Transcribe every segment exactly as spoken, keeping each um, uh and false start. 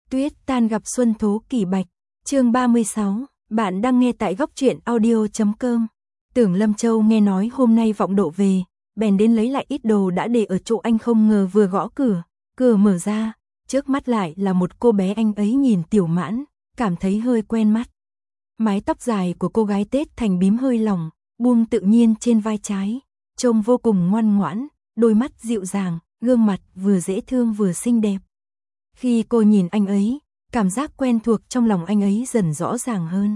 Tuyết tan gặp xuân thố kỷ bạch, chương ba mươi sáu, bạn đang nghe tại góc truyện audio chấm com. Tưởng Lâm Châu nghe nói hôm nay Vọng Độ về, bèn đến lấy lại ít đồ đã để ở chỗ anh, không ngờ vừa gõ cửa, cửa mở ra, trước mắt lại là một cô bé. Anh ấy nhìn Tiểu Mãn, cảm thấy hơi quen mắt. Mái tóc dài của cô gái tết thành bím hơi lỏng, buông tự nhiên trên vai trái, trông vô cùng ngoan ngoãn, đôi mắt dịu dàng, gương mặt vừa dễ thương vừa xinh đẹp. Khi cô nhìn anh ấy, cảm giác quen thuộc trong lòng anh ấy dần rõ ràng hơn.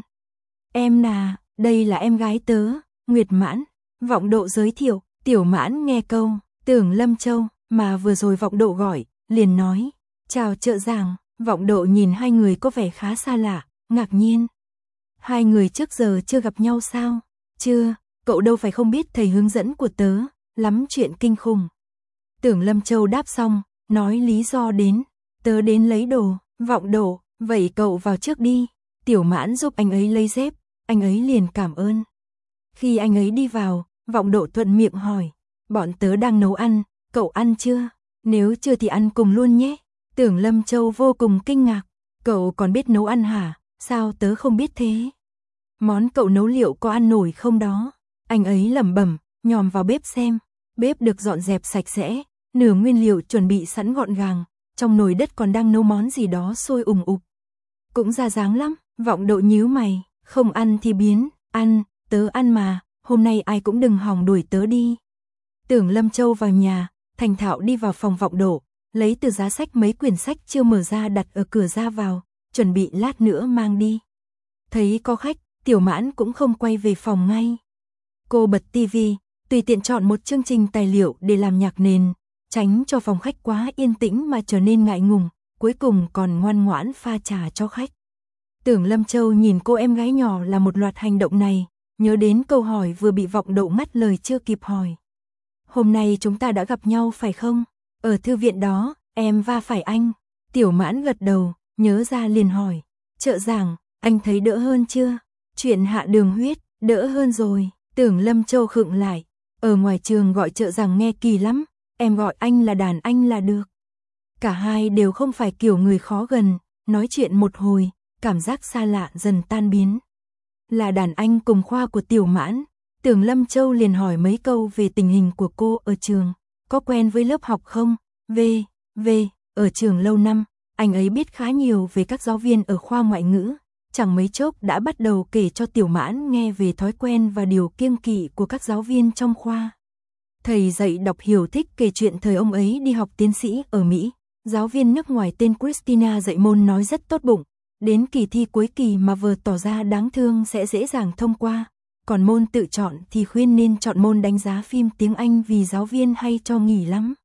Em nà, đây là em gái tớ, Nguyệt Mãn, Vọng Độ giới thiệu. Tiểu Mãn nghe câu Tưởng Lâm Châu mà vừa rồi Vọng Độ gọi, liền nói, chào trợ giảng. Vọng Độ nhìn hai người có vẻ khá xa lạ, ngạc nhiên. Hai người trước giờ chưa gặp nhau sao? Chưa, cậu đâu phải không biết thầy hướng dẫn của tớ, lắm chuyện kinh khủng. Tưởng Lâm Châu đáp xong, nói lý do đến, tớ đến lấy đồ. Vọng Độ, vậy cậu vào trước đi. Tiểu Mãn giúp anh ấy lấy dép, anh ấy liền cảm ơn. Khi anh ấy đi vào, Vọng Độ thuận miệng hỏi, bọn tớ đang nấu ăn, cậu ăn chưa? Nếu chưa thì ăn cùng luôn nhé. Tưởng Lâm Châu vô cùng kinh ngạc, cậu còn biết nấu ăn hả? Sao tớ không biết thế? Món cậu nấu liệu có ăn nổi không đó? Anh ấy lẩm bẩm, nhòm vào bếp xem. Bếp được dọn dẹp sạch sẽ, nửa nguyên liệu chuẩn bị sẵn gọn gàng, trong nồi đất còn đang nấu món gì đó sôi ùng ục. Cũng ra dáng lắm. Vọng Độ nhíu mày, không ăn thì biến, ăn, tớ ăn mà, hôm nay ai cũng đừng hòng đuổi tớ đi. Tưởng Lâm Châu vào nhà, thành thạo đi vào phòng Vọng Độ, lấy từ giá sách mấy quyển sách chưa mở ra đặt ở cửa ra vào, chuẩn bị lát nữa mang đi. Thấy có khách, Tiểu Mãn cũng không quay về phòng ngay. Cô bật tivi, tùy tiện chọn một chương trình tài liệu để làm nhạc nền, tránh cho phòng khách quá yên tĩnh mà trở nên ngại ngùng, cuối cùng còn ngoan ngoãn pha trà cho khách. Tưởng Lâm Châu nhìn cô em gái nhỏ là một loạt hành động này, nhớ đến câu hỏi vừa bị Vọng Độ ngắt lời chưa kịp hỏi. Hôm nay chúng ta đã gặp nhau phải không? Ở thư viện đó, em va phải anh. Tiểu Mãn gật đầu, nhớ ra liền hỏi, trợ giảng, anh thấy đỡ hơn chưa? Chuyện hạ đường huyết, đỡ hơn rồi. Tưởng Lâm Châu khựng lại, ở ngoài trường gọi trợ giảng nghe kỳ lắm, em gọi anh là đàn anh là được. Cả hai đều không phải kiểu người khó gần, nói chuyện một hồi, cảm giác xa lạ dần tan biến. Là đàn anh cùng khoa của Tiểu Mãn, Tưởng Lâm Châu liền hỏi mấy câu về tình hình của cô ở trường, có quen với lớp học không? V, V, ở trường lâu năm, anh ấy biết khá nhiều về các giáo viên ở khoa ngoại ngữ, chẳng mấy chốc đã bắt đầu kể cho Tiểu Mãn nghe về thói quen và điều kiêng kỵ của các giáo viên trong khoa. Thầy dạy đọc hiểu thích kể chuyện thời ông ấy đi học tiến sĩ ở Mỹ, giáo viên nước ngoài tên Christina dạy môn nói rất tốt bụng, đến kỳ thi cuối kỳ mà vừa tỏ ra đáng thương sẽ dễ dàng thông qua, còn môn tự chọn thì khuyên nên chọn môn đánh giá phim tiếng Anh vì giáo viên hay cho nghỉ lắm.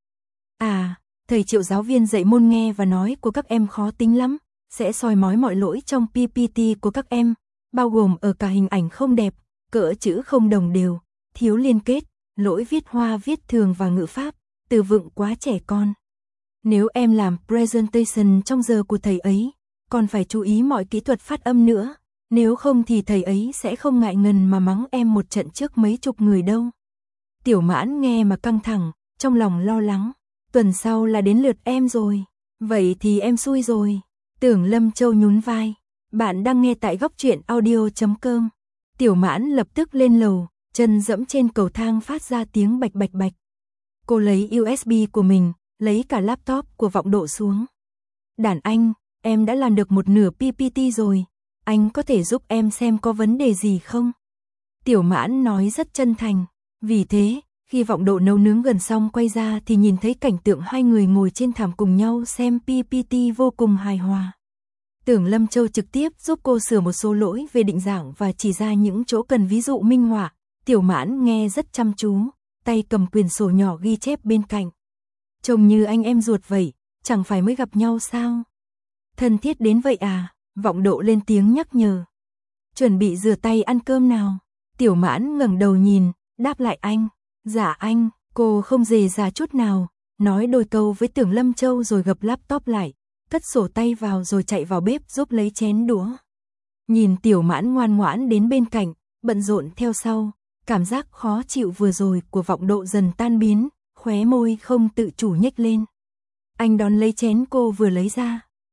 À, thầy Triệu giáo viên dạy môn nghe và nói của các em khó tính lắm, sẽ soi mói mọi lỗi trong pê pê tê của các em, bao gồm ở cả hình ảnh không đẹp, cỡ chữ không đồng đều, thiếu liên kết, lỗi viết hoa viết thường và ngữ pháp, từ vựng quá trẻ con. Nếu em làm presentation trong giờ của thầy ấy, còn phải chú ý mọi kỹ thuật phát âm nữa, nếu không thì thầy ấy sẽ không ngại ngần mà mắng em một trận trước mấy chục người đâu. Tiểu Mãn nghe mà căng thẳng, trong lòng lo lắng, tuần sau là đến lượt em rồi, vậy thì em xui rồi. Tưởng Lâm Châu nhún vai, bạn đang nghe tại góc truyện audio chấm com. Tiểu Mãn lập tức lên lầu, chân dẫm trên cầu thang phát ra tiếng bạch bạch bạch. Cô lấy u ét bê của mình, lấy cả laptop của Vọng Độ xuống. Đàn anh, em đã làm được một nửa pê pê tê rồi, anh có thể giúp em xem có vấn đề gì không? Tiểu Mãn nói rất chân thành, vì thế, khi Vọng Độ nấu nướng gần xong quay ra thì nhìn thấy cảnh tượng hai người ngồi trên thảm cùng nhau xem pê pê tê vô cùng hài hòa. Tưởng Lâm Châu trực tiếp giúp cô sửa một số lỗi về định dạng và chỉ ra những chỗ cần ví dụ minh họa. Tiểu Mãn nghe rất chăm chú, tay cầm quyển sổ nhỏ ghi chép bên cạnh. Trông như anh em ruột vậy, chẳng phải mới gặp nhau sao? Thân thiết đến vậy à? Vọng Độ lên tiếng nhắc nhở. Chuẩn bị rửa tay ăn cơm nào? Tiểu Mãn ngẩng đầu nhìn, đáp lại anh. Dạ anh. Cô không dè dà chút nào, nói đôi câu với Tưởng Lâm Châu rồi gập laptop lại, cất sổ tay vào rồi chạy vào bếp giúp lấy chén đũa. Nhìn Tiểu Mãn ngoan ngoãn đến bên cạnh, bận rộn theo sau, cảm giác khó chịu vừa rồi của Vọng Độ dần tan biến, khóe môi không tự chủ nhếch lên. Anh đón lấy chén cô vừa lấy ra,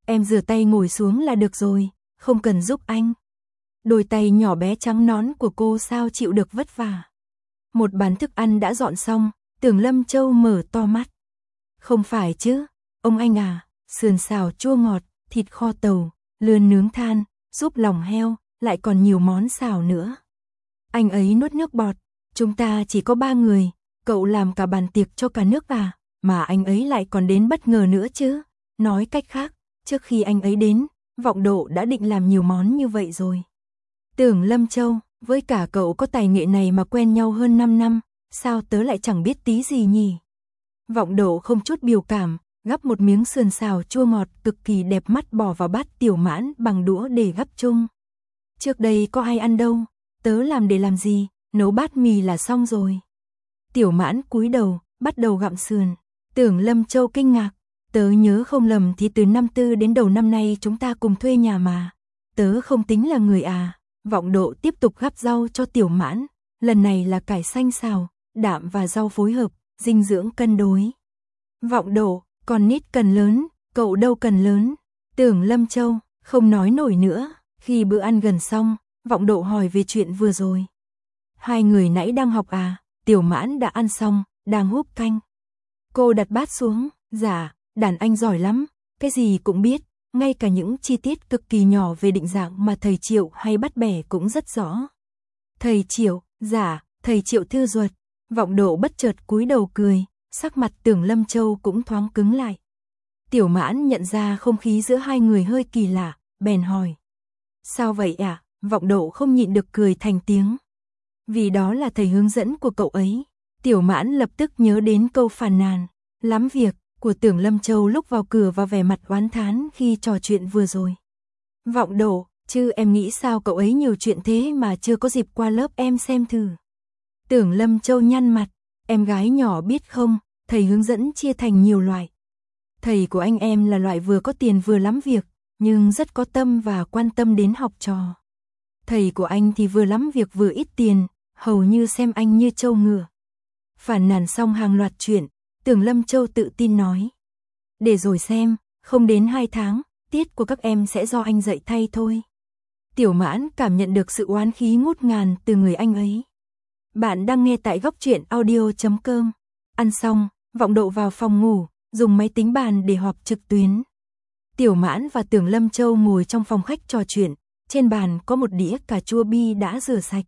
em rửa tay ngồi xuống là được rồi, không cần giúp anh. Đôi tay nhỏ bé trắng nõn của cô sao chịu được vất vả. Một bàn thức ăn đã dọn xong, Tưởng Lâm Châu mở to mắt. Không phải chứ, ông anh à, sườn xào chua ngọt, thịt kho tàu, lươn nướng than, súp lòng heo, lại còn nhiều món xào nữa. Anh ấy nuốt nước bọt, chúng ta chỉ có ba người, cậu làm cả bàn tiệc cho cả nước à, mà anh ấy lại còn đến bất ngờ nữa chứ. Nói cách khác, trước khi anh ấy đến, Vọng Độ đã định làm nhiều món như vậy rồi. Tưởng Lâm Châu, với cả cậu có tài nghệ này mà quen nhau hơn năm năm, sao tớ lại chẳng biết tí gì nhỉ? Vọng Độ không chút biểu cảm, gắp một miếng sườn xào chua ngọt cực kỳ đẹp mắt bỏ vào bát Tiểu Mãn bằng đũa để gắp chung. Trước đây có ai ăn đâu, tớ làm để làm gì, nấu bát mì là xong rồi. Tiểu Mãn cúi đầu, bắt đầu gặm sườn. Tưởng Lâm Châu kinh ngạc, tớ nhớ không lầm thì từ năm tư đến đầu năm nay chúng ta cùng thuê nhà mà. Tớ không tính là người à. Vọng Độ tiếp tục gắp rau cho Tiểu Mãn, lần này là cải xanh xào, đạm và rau phối hợp, dinh dưỡng cân đối. Vọng Độ, con nít cần lớn, cậu đâu cần lớn. Tưởng Lâm Châu, không nói nổi nữa. Khi bữa ăn gần xong, Vọng Độ hỏi về chuyện vừa rồi. Hai người nãy đang học à? Tiểu Mãn đã ăn xong, đang húp canh. Cô đặt bát xuống, dạ, đàn anh giỏi lắm, cái gì cũng biết, ngay cả những chi tiết cực kỳ nhỏ về định dạng mà thầy Triệu hay bắt bẻ cũng rất rõ. Thầy Triệu, dạ, thầy Triệu thư ruột. Vọng Độ bất chợt cúi đầu cười, sắc mặt Tưởng Lâm Châu cũng thoáng cứng lại. Tiểu Mãn nhận ra không khí giữa hai người hơi kỳ lạ, bèn hỏi. Sao vậy ạ? À? Vọng Độ không nhịn được cười thành tiếng. Vì đó là thầy hướng dẫn của cậu ấy. Tiểu Mãn lập tức nhớ đến câu phàn nàn, lắm việc, của Tưởng Lâm Châu lúc vào cửa và vẻ mặt oán thán khi trò chuyện vừa rồi. Vọng Độ, chứ em nghĩ sao cậu ấy nhiều chuyện thế mà chưa có dịp qua lớp em xem thử. Tưởng Lâm Châu nhăn mặt, em gái nhỏ biết không, thầy hướng dẫn chia thành nhiều loại. Thầy của anh em là loại vừa có tiền vừa lắm việc, nhưng rất có tâm và quan tâm đến học trò. Thầy của anh thì vừa lắm việc vừa ít tiền, hầu như xem anh như trâu ngựa. Phản nàn xong hàng loạt chuyện, Tưởng Lâm Châu tự tin nói. Để rồi xem, không đến hai tháng, tiết của các em sẽ do anh dạy thay thôi. Tiểu Mãn cảm nhận được sự oán khí ngút ngàn từ người anh ấy. Bạn đang nghe tại góc truyện audio chấm com. Ăn xong, Vọng Độ vào phòng ngủ, dùng máy tính bàn để họp trực tuyến. Tiểu Mãn và Tưởng Lâm Châu ngồi trong phòng khách trò chuyện, trên bàn có một đĩa cà chua bi đã rửa sạch.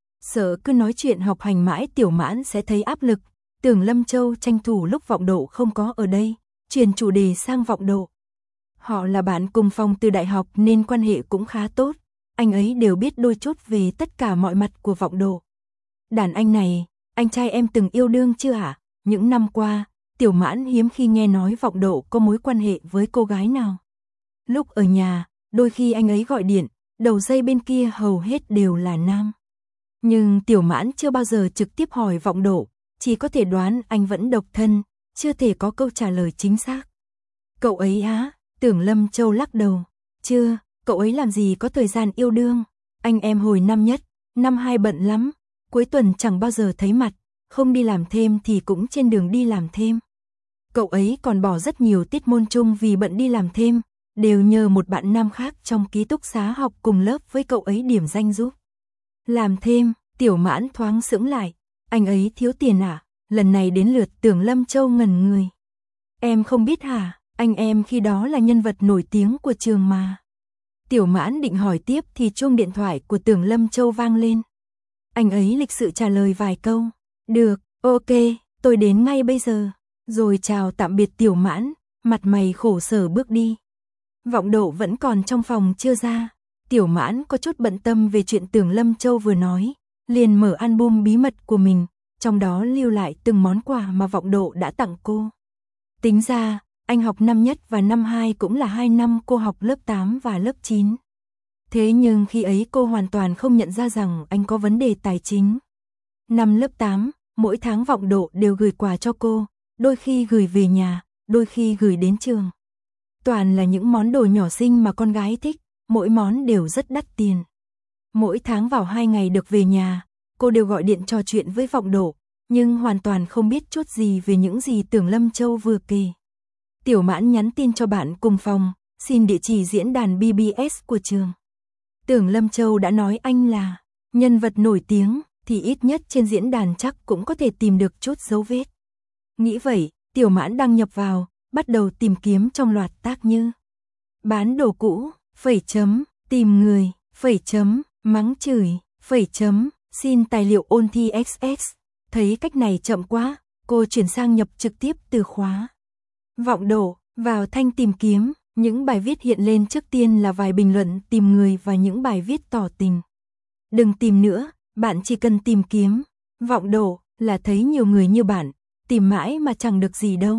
Sợ cứ nói chuyện học hành mãi Tiểu Mãn sẽ thấy áp lực, Tưởng Lâm Châu tranh thủ lúc Vọng Độ không có ở đây, chuyển chủ đề sang Vọng Độ. Họ là bạn cùng phòng từ đại học nên quan hệ cũng khá tốt, anh ấy đều biết đôi chút về tất cả mọi mặt của Vọng Độ. Đàn anh này, anh trai em từng yêu đương chưa hả? Những năm qua, Tiểu Mãn hiếm khi nghe nói Vọng Độ có mối quan hệ với cô gái nào. Lúc ở nhà, đôi khi anh ấy gọi điện, đầu dây bên kia hầu hết đều là nam. Nhưng Tiểu Mãn chưa bao giờ trực tiếp hỏi Vọng Độ, chỉ có thể đoán anh vẫn độc thân, chưa thể có câu trả lời chính xác. Cậu ấy á? Tưởng Lâm Châu lắc đầu. Chưa, cậu ấy làm gì có thời gian yêu đương. Anh em hồi năm nhất, năm hai bận lắm, cuối tuần chẳng bao giờ thấy mặt, không đi làm thêm thì cũng trên đường đi làm thêm. Cậu ấy còn bỏ rất nhiều tiết môn chung vì bận đi làm thêm, đều nhờ một bạn nam khác trong ký túc xá học cùng lớp với cậu ấy điểm danh giúp. Làm thêm, Tiểu Mãn thoáng sững lại, anh ấy thiếu tiền à? Lần này đến lượt Tưởng Lâm Châu ngẩn người. Em không biết hả, anh em khi đó là nhân vật nổi tiếng của trường mà. Tiểu Mãn định hỏi tiếp thì chuông điện thoại của Tưởng Lâm Châu vang lên. Anh ấy lịch sự trả lời vài câu. Được, ok, tôi đến ngay bây giờ. Rồi chào tạm biệt Tiểu Mãn, mặt mày khổ sở bước đi. Vọng Độ vẫn còn trong phòng chưa ra. Tiểu Mãn có chút bận tâm về chuyện Tưởng Lâm Châu vừa nói, liền mở album bí mật của mình, trong đó lưu lại từng món quà mà Vọng Độ đã tặng cô. Tính ra, anh học năm nhất và năm hai cũng là hai năm cô học lớp tám và lớp chín. Thế nhưng khi ấy cô hoàn toàn không nhận ra rằng anh có vấn đề tài chính. Năm lớp tám, mỗi tháng Vọng Độ đều gửi quà cho cô, đôi khi gửi về nhà, đôi khi gửi đến trường. Toàn là những món đồ nhỏ xinh mà con gái thích, mỗi món đều rất đắt tiền. Mỗi tháng vào hai ngày được về nhà, cô đều gọi điện trò chuyện với Vọng Độ, nhưng hoàn toàn không biết chút gì về những gì Tưởng Lâm Châu vừa kể. Tiểu Mãn nhắn tin cho bạn cùng phòng, xin địa chỉ diễn đàn B B S của trường. Tưởng Lâm Châu đã nói anh là nhân vật nổi tiếng, thì ít nhất trên diễn đàn chắc cũng có thể tìm được chút dấu vết. Nghĩ vậy, Tiểu Mãn đăng nhập vào, bắt đầu tìm kiếm trong loạt tác như bán đồ cũ, phẩy chấm, tìm người, phẩy chấm, mắng chửi, phẩy chấm, xin tài liệu ôn thi ích ét. Thấy cách này chậm quá, cô chuyển sang nhập trực tiếp từ khóa vọng độ, vào thanh tìm kiếm, những bài viết hiện lên trước tiên là vài bình luận tìm người và những bài viết tỏ tình. Đừng tìm nữa, bạn chỉ cần tìm kiếm vọng độ là thấy nhiều người như bạn, tìm mãi mà chẳng được gì đâu.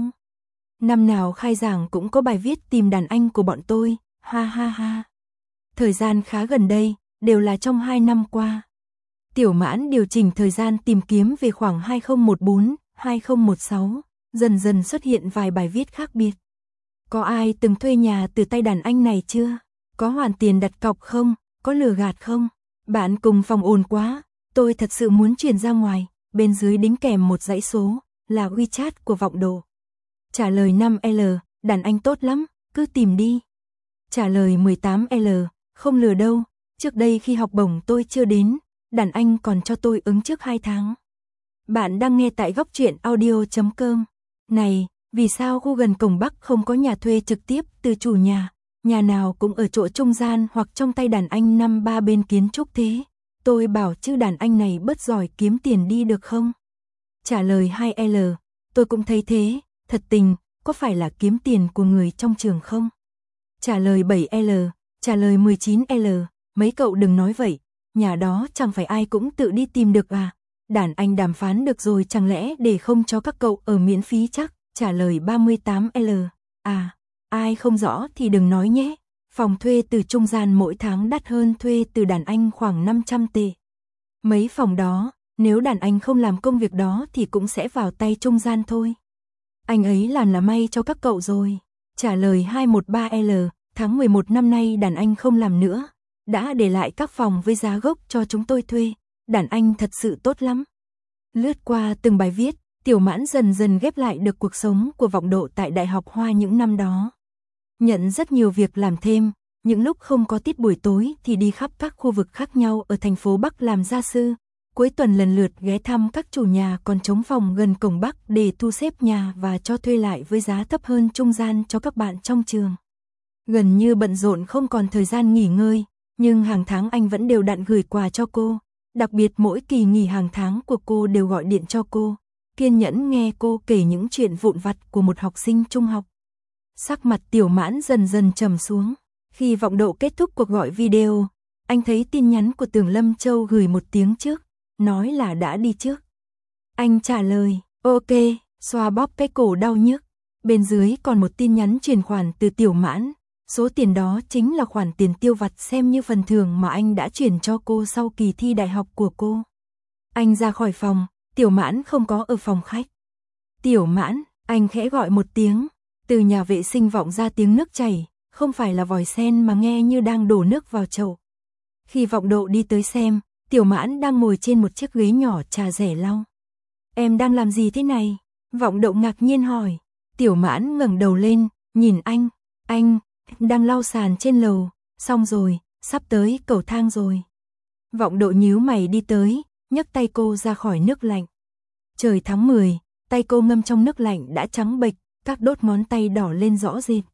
Năm nào khai giảng cũng có bài viết tìm đàn anh của bọn tôi, ha ha ha. Thời gian khá gần đây, đều là trong hai năm qua. Tiểu Mãn điều chỉnh thời gian tìm kiếm về khoảng hai không một bốn, hai không một sáu, dần dần xuất hiện vài bài viết khác biệt. Có ai từng thuê nhà từ tay đàn anh này chưa? Có hoàn tiền đặt cọc không? Có lừa gạt không? Bạn cùng phòng ồn quá, tôi thật sự muốn chuyển ra ngoài. Bên dưới đính kèm một dãy số, là WeChat của vọng độ. Trả lời năm L, đàn anh tốt lắm, cứ tìm đi. Trả lời mười tám L, không lừa đâu, trước đây khi học bổng tôi chưa đến, đàn anh còn cho tôi ứng trước hai tháng. Bạn đang nghe tại góc truyện audio chấm com. Này, vì sao khu gần cổng Bắc không có nhà thuê trực tiếp từ chủ nhà, nhà nào cũng ở chỗ trung gian hoặc trong tay đàn anh năm ba bên kiến trúc thế? Tôi bảo chứ đàn anh này bớt giỏi kiếm tiền đi được không? Trả lời hai L, tôi cũng thấy thế, thật tình, có phải là kiếm tiền của người trong trường không? Trả lời bảy L, trả lời mười chín L, mấy cậu đừng nói vậy, nhà đó chẳng phải ai cũng tự đi tìm được à? Đàn anh đàm phán được rồi chẳng lẽ để không cho các cậu ở miễn phí chắc? Trả lời ba mươi tám L, à, ai không rõ thì đừng nói nhé, phòng thuê từ trung gian mỗi tháng đắt hơn thuê từ đàn anh khoảng năm trăm tệ. Mấy phòng đó, nếu đàn anh không làm công việc đó thì cũng sẽ vào tay trung gian thôi. Anh ấy làm là may cho các cậu rồi. Trả lời hai một ba L, tháng mười một năm nay đàn anh không làm nữa, đã để lại các phòng với giá gốc cho chúng tôi thuê, đàn anh thật sự tốt lắm. Lướt qua từng bài viết, Tiểu Mãn dần dần ghép lại được cuộc sống của vọng độ tại Đại học Hoa những năm đó. Nhận rất nhiều việc làm thêm, những lúc không có tiết buổi tối thì đi khắp các khu vực khác nhau ở thành phố Bắc làm gia sư, cuối tuần lần lượt ghé thăm các chủ nhà còn trống phòng gần cổng Bắc để thu xếp nhà và cho thuê lại với giá thấp hơn trung gian cho các bạn trong trường. Gần như bận rộn không còn thời gian nghỉ ngơi, nhưng hàng tháng anh vẫn đều đặn gửi quà cho cô, đặc biệt mỗi kỳ nghỉ hàng tháng của cô đều gọi điện cho cô, kiên nhẫn nghe cô kể những chuyện vụn vặt của một học sinh trung học. Sắc mặt Tiểu Mãn dần dần trầm xuống. Khi vọng độ kết thúc cuộc gọi video, anh thấy tin nhắn của Tưởng Lâm Châu gửi một tiếng trước, nói là đã đi trước. Anh trả lời, ok, xoa bóp cái cổ đau nhức. Bên dưới còn một tin nhắn chuyển khoản từ Tiểu Mãn, số tiền đó chính là khoản tiền tiêu vặt xem như phần thưởng mà anh đã chuyển cho cô sau kỳ thi đại học của cô. Anh ra khỏi phòng, Tiểu Mãn không có ở phòng khách. Tiểu Mãn, anh khẽ gọi một tiếng, từ nhà vệ sinh vọng ra tiếng nước chảy, không phải là vòi sen mà nghe như đang đổ nước vào chậu. Khi vọng độ đi tới xem, Tiểu Mãn đang ngồi trên một chiếc ghế nhỏ trà rẻ lau. Em đang làm gì thế này? Vọng độ ngạc nhiên hỏi. Tiểu Mãn ngẩng đầu lên, nhìn anh, anh, đang lau sàn trên lầu, xong rồi, sắp tới cầu thang rồi. Vọng độ nhíu mày đi tới, nhấc tay cô ra khỏi nước lạnh. Trời tháng mười, tay cô ngâm trong nước lạnh đã trắng bệch, các đốt ngón tay đỏ lên rõ rệt.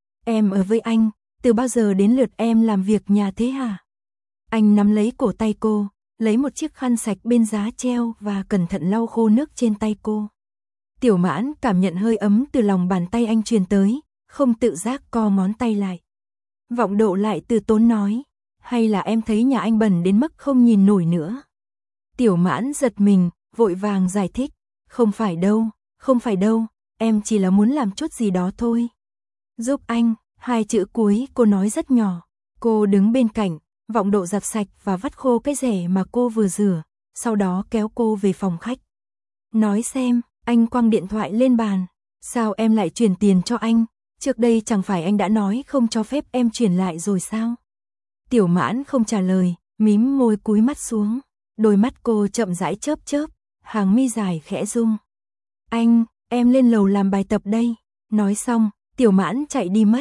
Em ở với anh, từ bao giờ đến lượt em làm việc nhà thế hả? Anh nắm lấy cổ tay cô, lấy một chiếc khăn sạch bên giá treo và cẩn thận lau khô nước trên tay cô. Tiểu Mãn cảm nhận hơi ấm từ lòng bàn tay anh truyền tới, không tự giác co ngón tay lại. Vọng độ lại từ tốn nói, hay là em thấy nhà anh bẩn đến mức không nhìn nổi nữa? Tiểu Mãn giật mình, vội vàng giải thích, không phải đâu, không phải đâu, em chỉ là muốn làm chút gì đó thôi. Giúp anh, hai chữ cuối cô nói rất nhỏ. Cô đứng bên cạnh, Vọng độ giặt sạch và vắt khô cái rẻ mà cô vừa rửa, sau đó kéo cô về phòng khách. Nói xem, anh quăng điện thoại lên bàn, sao em lại chuyển tiền cho anh, trước đây chẳng phải anh đã nói không cho phép em chuyển lại rồi sao? Tiểu Mãn không trả lời, mím môi cúi mắt xuống, đôi mắt cô chậm rãi chớp chớp, hàng mi dài khẽ rung. Anh, em lên lầu làm bài tập đây. Nói xong, Tiểu Mãn chạy đi mất.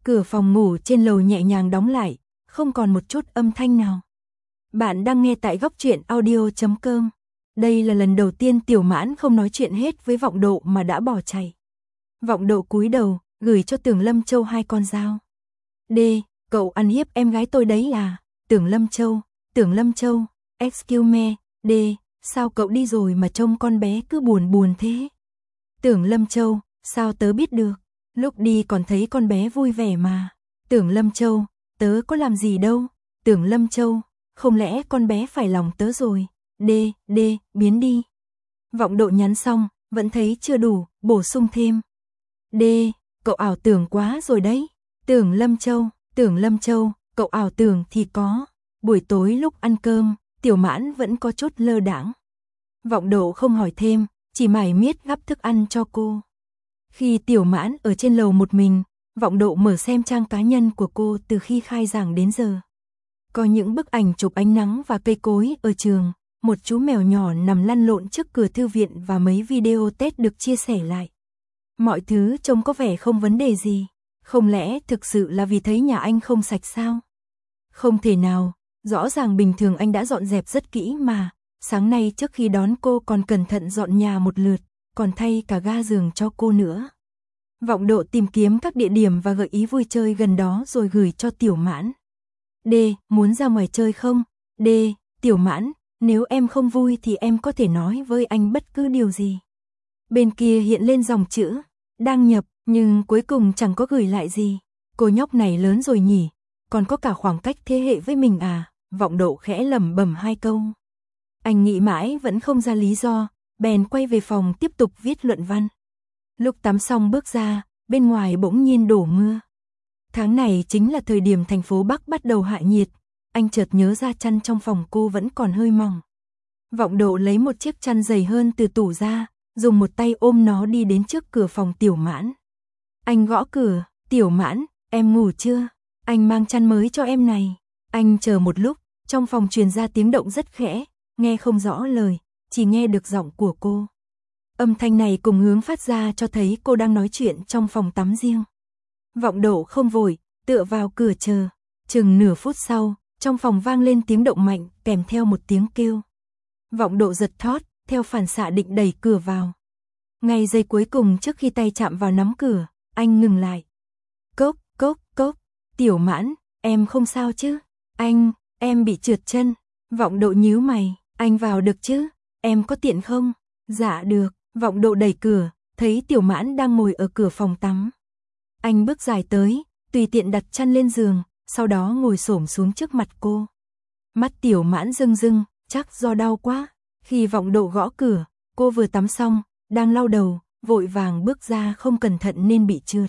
Cửa phòng ngủ trên lầu nhẹ nhàng đóng lại, không còn một chút âm thanh nào. Bạn đang nghe tại góc truyện audio chấm com. Đây là lần đầu tiên Tiểu Mãn không nói chuyện hết với Vọng Độ mà đã bỏ chạy. Vọng Độ cúi đầu, gửi cho Tưởng Lâm Châu hai con dao. D, cậu ăn hiếp em gái tôi đấy à? Tưởng Lâm Châu, Tưởng Lâm Châu, excuse me, D, sao cậu đi rồi mà trông con bé cứ buồn buồn thế? Tưởng Lâm Châu, sao tớ biết được, lúc đi còn thấy con bé vui vẻ mà. Tưởng Lâm Châu, tớ có làm gì đâu. Tưởng Lâm Châu, không lẽ con bé phải lòng tớ rồi? D, D, biến đi. Vọng Độ nhắn xong, vẫn thấy chưa đủ, bổ sung thêm. D, cậu ảo tưởng quá rồi đấy. Tưởng Lâm Châu, Tưởng Lâm Châu, cậu ảo tưởng thì có. Buổi tối lúc ăn cơm, Tiểu Mãn vẫn có chút lơ đãng. Vọng Độ không hỏi thêm, chỉ mải miết gắp thức ăn cho cô. Khi Tiểu Mãn ở trên lầu một mình, Vọng Độ mở xem trang cá nhân của cô từ khi khai giảng đến giờ. Có những bức ảnh chụp ánh nắng và cây cối ở trường, một chú mèo nhỏ nằm lăn lộn trước cửa thư viện và mấy video Tết được chia sẻ lại. Mọi thứ trông có vẻ không vấn đề gì, không lẽ thực sự là vì thấy nhà anh không sạch sao? Không thể nào, rõ ràng bình thường anh đã dọn dẹp rất kỹ mà, sáng nay trước khi đón cô còn cẩn thận dọn nhà một lượt, còn thay cả ga giường cho cô nữa. Vọng Độ tìm kiếm các địa điểm và gợi ý vui chơi gần đó rồi gửi cho Tiểu Mãn. D, muốn ra ngoài chơi không? D, Tiểu Mãn, nếu em không vui thì em có thể nói với anh bất cứ điều gì. Bên kia hiện lên dòng chữ, đang nhập, nhưng cuối cùng chẳng có gửi lại gì. Cô nhóc này lớn rồi nhỉ, còn có cả khoảng cách thế hệ với mình à? Vọng Độ khẽ lẩm bẩm hai câu. Anh nghĩ mãi vẫn không ra lý do, bèn quay về phòng tiếp tục viết luận văn. Lúc tắm xong bước ra, bên ngoài bỗng nhiên đổ mưa. Tháng này chính là thời điểm thành phố Bắc bắt đầu hạ nhiệt, anh chợt nhớ ra chăn trong phòng cô vẫn còn hơi mỏng. Vọng Độ lấy một chiếc chăn dày hơn từ tủ ra, dùng một tay ôm nó đi đến trước cửa phòng Tiểu Mãn. Anh gõ cửa, Tiểu Mãn, em ngủ chưa? Anh mang chăn mới cho em này. Anh chờ một lúc, trong phòng truyền ra tiếng động rất khẽ, nghe không rõ lời, chỉ nghe được giọng của cô. Âm thanh này cùng hướng phát ra cho thấy cô đang nói chuyện trong phòng tắm riêng. Vọng Độ không vội, tựa vào cửa chờ. Chừng nửa phút sau, trong phòng vang lên tiếng động mạnh kèm theo một tiếng kêu. Vọng Độ giật thót, theo phản xạ định đẩy cửa vào. Ngay giây cuối cùng trước khi tay chạm vào nắm cửa, anh ngừng lại. Cốc, cốc, cốc, Tiểu Mãn, em không sao chứ? Anh, em bị trượt chân. Vọng Độ nhíu mày, anh vào được chứ? Em có tiện không? Dạ được. Vọng Độ đẩy cửa, thấy Tiểu Mãn đang ngồi ở cửa phòng tắm. Anh bước dài tới, tùy tiện đặt chăn lên giường, sau đó ngồi xổm xuống trước mặt cô. Mắt Tiểu Mãn rưng rưng, chắc do đau quá. Khi Vọng Độ gõ cửa, cô vừa tắm xong, đang lau đầu, vội vàng bước ra không cẩn thận nên bị trượt.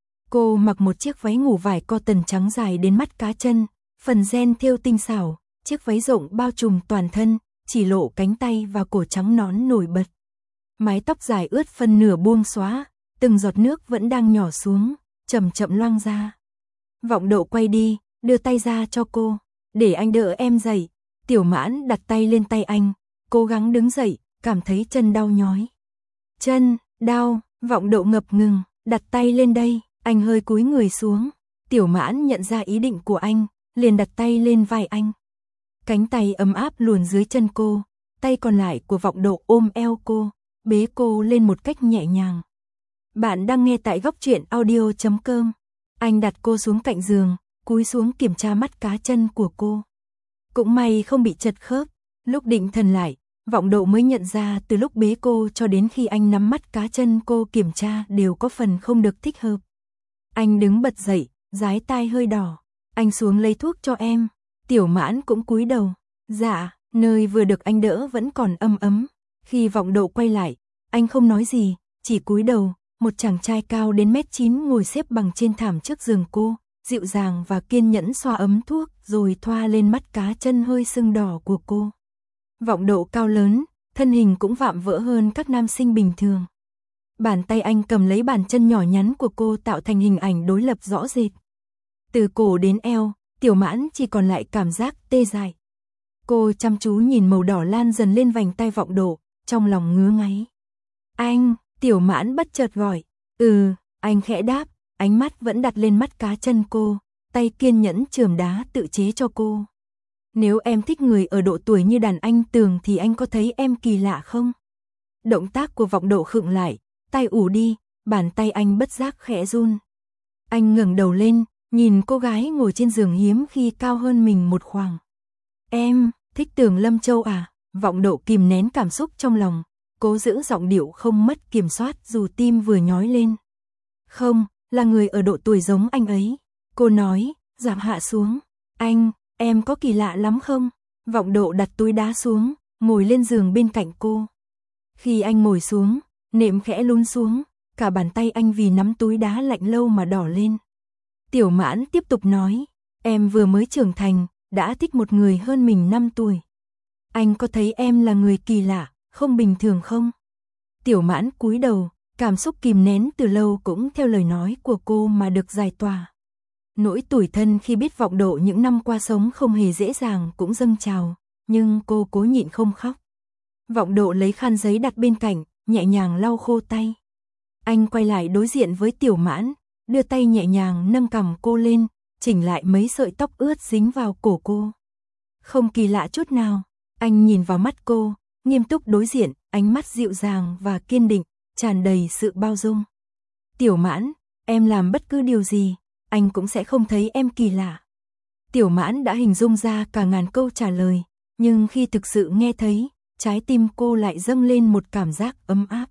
Cô mặc một chiếc váy ngủ vải cotton trắng dài đến mắt cá chân, phần ren thêu tinh xảo, chiếc váy rộng bao trùm toàn thân, chỉ lộ cánh tay và cổ trắng nõn nổi bật. Mái tóc dài ướt phân nửa buông xóa, từng giọt nước vẫn đang nhỏ xuống, chậm chậm loang ra. Vọng Độ quay đi, đưa tay ra cho cô, để anh đỡ em dậy. Tiểu Mãn đặt tay lên tay anh, cố gắng đứng dậy, cảm thấy chân đau nhói. Chân, đau, Vọng Độ ngập ngừng, đặt tay lên đây, anh hơi cúi người xuống. Tiểu Mãn nhận ra ý định của anh, liền đặt tay lên vai anh. Cánh tay ấm áp luồn dưới chân cô, tay còn lại của Vọng Độ ôm eo cô, bế cô lên một cách nhẹ nhàng. Bạn đang nghe tại góc truyện audio chấm com. Anh đặt cô xuống cạnh giường, cúi xuống kiểm tra mắt cá chân của cô. Cũng may không bị chật khớp. Lúc định thần lại, Vọng Độ mới nhận ra từ lúc bế cô cho đến khi anh nắm mắt cá chân cô kiểm tra đều có phần không được thích hợp. Anh đứng bật dậy, dái tai hơi đỏ. Anh xuống lấy thuốc cho em. Tiểu Mãn cũng cúi đầu. Dạ, nơi vừa được anh đỡ vẫn còn âm ấm. Khi Vọng Độ quay lại, anh không nói gì, chỉ cúi đầu. Một chàng trai cao đến mét chín ngồi xếp bằng trên thảm trước giường cô, dịu dàng và kiên nhẫn xoa ấm thuốc rồi thoa lên mắt cá chân hơi sưng đỏ của cô. Vọng Độ cao lớn, thân hình cũng vạm vỡ hơn các nam sinh bình thường. Bàn tay anh cầm lấy bàn chân nhỏ nhắn của cô tạo thành hình ảnh đối lập rõ rệt. Từ cổ đến eo, Tiểu Mãn chỉ còn lại cảm giác tê dại. Cô chăm chú nhìn màu đỏ lan dần lên vành tay Vọng Độ, trong lòng ngứa ngáy. Anh, Tiểu Mãn bất chợt gọi. Ừ, anh khẽ đáp, ánh mắt vẫn đặt lên mắt cá chân cô, tay kiên nhẫn chườm đá tự chế cho cô. Nếu em thích người ở độ tuổi như đàn anh Tường thì anh có thấy em kỳ lạ không? Động tác của Vọng Độ khựng lại, tay ù đi, bàn tay anh bất giác khẽ run. Anh ngẩng đầu lên, nhìn cô gái ngồi trên giường hiếm khi cao hơn mình một khoảng. Em, thích Tường Lâm Châu à? Vọng Độ kìm nén cảm xúc trong lòng, cố giữ giọng điệu không mất kiểm soát dù tim vừa nhói lên. Không, là người ở độ tuổi giống anh ấy. Cô nói, giảm hạ xuống. Anh, em có kỳ lạ lắm không? Vọng Độ đặt túi đá xuống, ngồi lên giường bên cạnh cô. Khi anh ngồi xuống, nệm khẽ lún xuống, cả bàn tay anh vì nắm túi đá lạnh lâu mà đỏ lên. Tiểu Mãn tiếp tục nói, em vừa mới trưởng thành, đã thích một người hơn mình năm tuổi. Anh có thấy em là người kỳ lạ, không bình thường không? Tiểu Mãn cúi đầu, cảm xúc kìm nén từ lâu cũng theo lời nói của cô mà được giải tỏa. Nỗi tủi thân khi biết Vọng Độ những năm qua sống không hề dễ dàng cũng dâng trào, nhưng cô cố nhịn không khóc. Vọng Độ lấy khăn giấy đặt bên cạnh, nhẹ nhàng lau khô tay. Anh quay lại đối diện với Tiểu Mãn, đưa tay nhẹ nhàng nâng cằm cô lên, chỉnh lại mấy sợi tóc ướt dính vào cổ cô. Không kỳ lạ chút nào, anh nhìn vào mắt cô, nghiêm túc đối diện, ánh mắt dịu dàng và kiên định, tràn đầy sự bao dung. Tiểu Mãn, em làm bất cứ điều gì, anh cũng sẽ không thấy em kỳ lạ. Tiểu Mãn đã hình dung ra cả ngàn câu trả lời, nhưng khi thực sự nghe thấy, trái tim cô lại dâng lên một cảm giác ấm áp.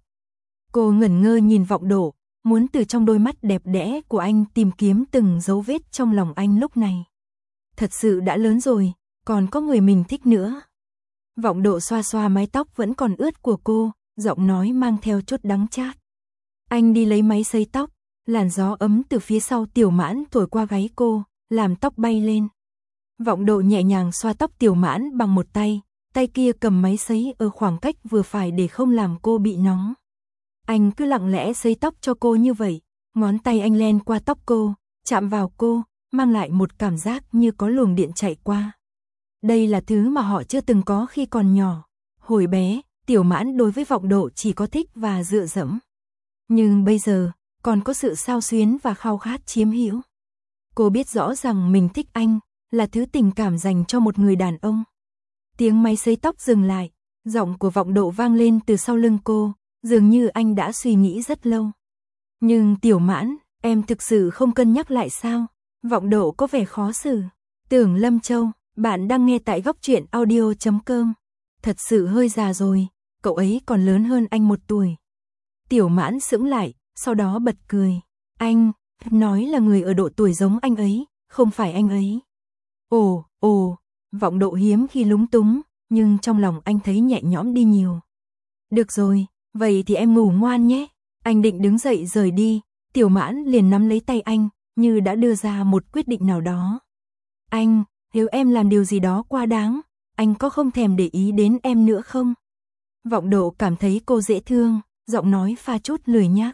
Cô ngẩn ngơ nhìn Vọng Độ, muốn từ trong đôi mắt đẹp đẽ của anh tìm kiếm từng dấu vết trong lòng anh lúc này. Thật sự đã lớn rồi, còn có người mình thích nữa. Vọng Độ xoa xoa mái tóc vẫn còn ướt của cô, giọng nói mang theo chút đắng chát. Anh đi lấy máy sấy tóc, làn gió ấm từ phía sau Tiểu Mãn thổi qua gáy cô, làm tóc bay lên. Vọng Độ nhẹ nhàng xoa tóc Tiểu Mãn bằng một tay, tay kia cầm máy sấy ở khoảng cách vừa phải để không làm cô bị nóng. Anh cứ lặng lẽ sấy tóc cho cô như vậy, ngón tay anh len qua tóc cô, chạm vào cô, mang lại một cảm giác như có luồng điện chạy qua. Đây là thứ mà họ chưa từng có khi còn nhỏ. Hồi bé, Tiểu Mãn đối với Vọng Độ chỉ có thích và dựa dẫm. Nhưng bây giờ, còn có sự xao xuyến và khao khát chiếm hữu. Cô biết rõ rằng mình thích anh, là thứ tình cảm dành cho một người đàn ông. Tiếng máy sấy tóc dừng lại, giọng của Vọng Độ vang lên từ sau lưng cô, dường như anh đã suy nghĩ rất lâu. Nhưng Tiểu Mãn, em thực sự không cân nhắc lại sao? Vọng Độ có vẻ khó xử. Tưởng Lâm Châu, bạn đang nghe tại góc truyện audio chấm com. Thật sự hơi già rồi, cậu ấy còn lớn hơn anh một tuổi. Tiểu Mãn sững lại, sau đó bật cười. Anh, nói là người ở độ tuổi giống anh ấy, không phải anh ấy. Ồ, ồ, Vọng Độ hiếm khi lúng túng, nhưng trong lòng anh thấy nhẹ nhõm đi nhiều. Được rồi, vậy thì em ngủ ngoan nhé. Anh định đứng dậy rời đi, Tiểu Mãn liền nắm lấy tay anh, như đã đưa ra một quyết định nào đó. Anh, nếu em làm điều gì đó quá đáng, anh có không thèm để ý đến em nữa không? Vọng Độ cảm thấy cô dễ thương, giọng nói pha chút lười nhác.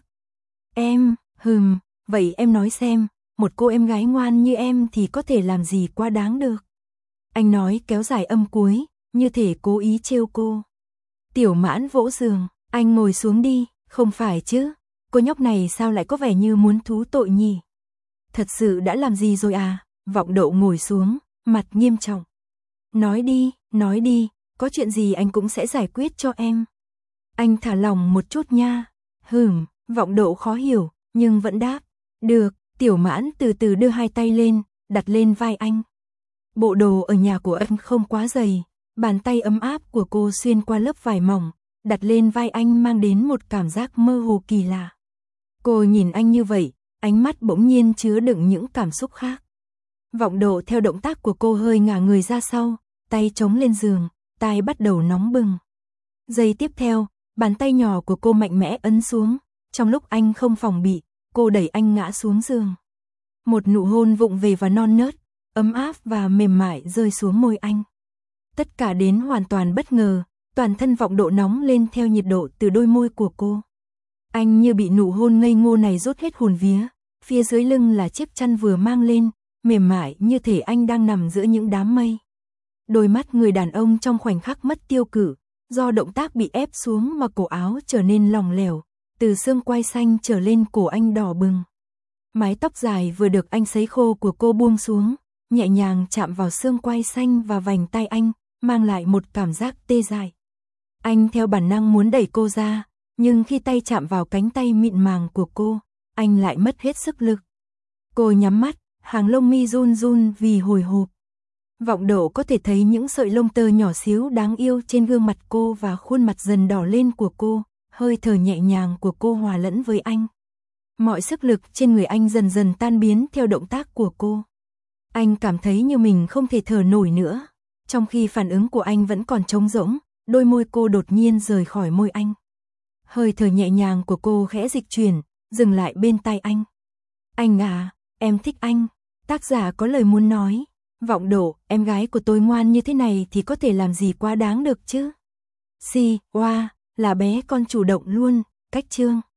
Em, hừm, vậy em nói xem, một cô em gái ngoan như em thì có thể làm gì quá đáng được? Anh nói kéo dài âm cuối, như thể cố ý trêu cô. Tiểu Mãn vỗ giường, anh ngồi xuống đi, không phải chứ, cô nhóc này sao lại có vẻ như muốn thú tội nhỉ? Thật sự đã làm gì rồi à? Vọng Độ ngồi xuống, mặt nghiêm trọng. Nói đi, nói đi, có chuyện gì anh cũng sẽ giải quyết cho em. Anh thả lòng một chút nha. Hừm, Vọng Độ khó hiểu, nhưng vẫn đáp. Được, Tiểu Mãn từ từ đưa hai tay lên, đặt lên vai anh. Bộ đồ ở nhà của anh không quá dày, bàn tay ấm áp của cô xuyên qua lớp vải mỏng, đặt lên vai anh mang đến một cảm giác mơ hồ kỳ lạ. Cô nhìn anh như vậy, ánh mắt bỗng nhiên chứa đựng những cảm xúc khác. Vọng Độ theo động tác của cô hơi ngả người ra sau, tay chống lên giường, tai bắt đầu nóng bừng. Giây tiếp theo, bàn tay nhỏ của cô mạnh mẽ ấn xuống, trong lúc anh không phòng bị, cô đẩy anh ngã xuống giường. Một nụ hôn vụng về và non nớt, ấm áp và mềm mại rơi xuống môi anh. Tất cả đến hoàn toàn bất ngờ, toàn thân Vọng Độ nóng lên theo nhiệt độ từ đôi môi của cô. Anh như bị nụ hôn ngây ngô này rút hết hồn vía, phía dưới lưng là chiếc chăn vừa mang lên, mềm mại như thể anh đang nằm giữa những đám mây. Đôi mắt người đàn ông trong khoảnh khắc mất tiêu cự, do động tác bị ép xuống mà cổ áo trở nên lỏng lẻo, từ xương quai xanh trở lên cổ anh đỏ bừng. Mái tóc dài vừa được anh sấy khô của cô buông xuống, nhẹ nhàng chạm vào xương quai xanh và vành tai anh, mang lại một cảm giác tê dại. Anh theo bản năng muốn đẩy cô ra, nhưng khi tay chạm vào cánh tay mịn màng của cô, anh lại mất hết sức lực. Cô nhắm mắt, hàng lông mi run run vì hồi hộp. Vọng Độ có thể thấy những sợi lông tơ nhỏ xíu đáng yêu trên gương mặt cô và khuôn mặt dần đỏ lên của cô, hơi thở nhẹ nhàng của cô hòa lẫn với anh. Mọi sức lực trên người anh dần dần tan biến theo động tác của cô. Anh cảm thấy như mình không thể thở nổi nữa, trong khi phản ứng của anh vẫn còn trống rỗng, đôi môi cô đột nhiên rời khỏi môi anh. Hơi thở nhẹ nhàng của cô khẽ dịch chuyển, dừng lại bên tai anh. Anh à, em thích anh. Tác giả có lời muốn nói. Vọng Độ, em gái của tôi ngoan như thế này thì có thể làm gì quá đáng được chứ. Si, oa, là bé con chủ động luôn, cách chương.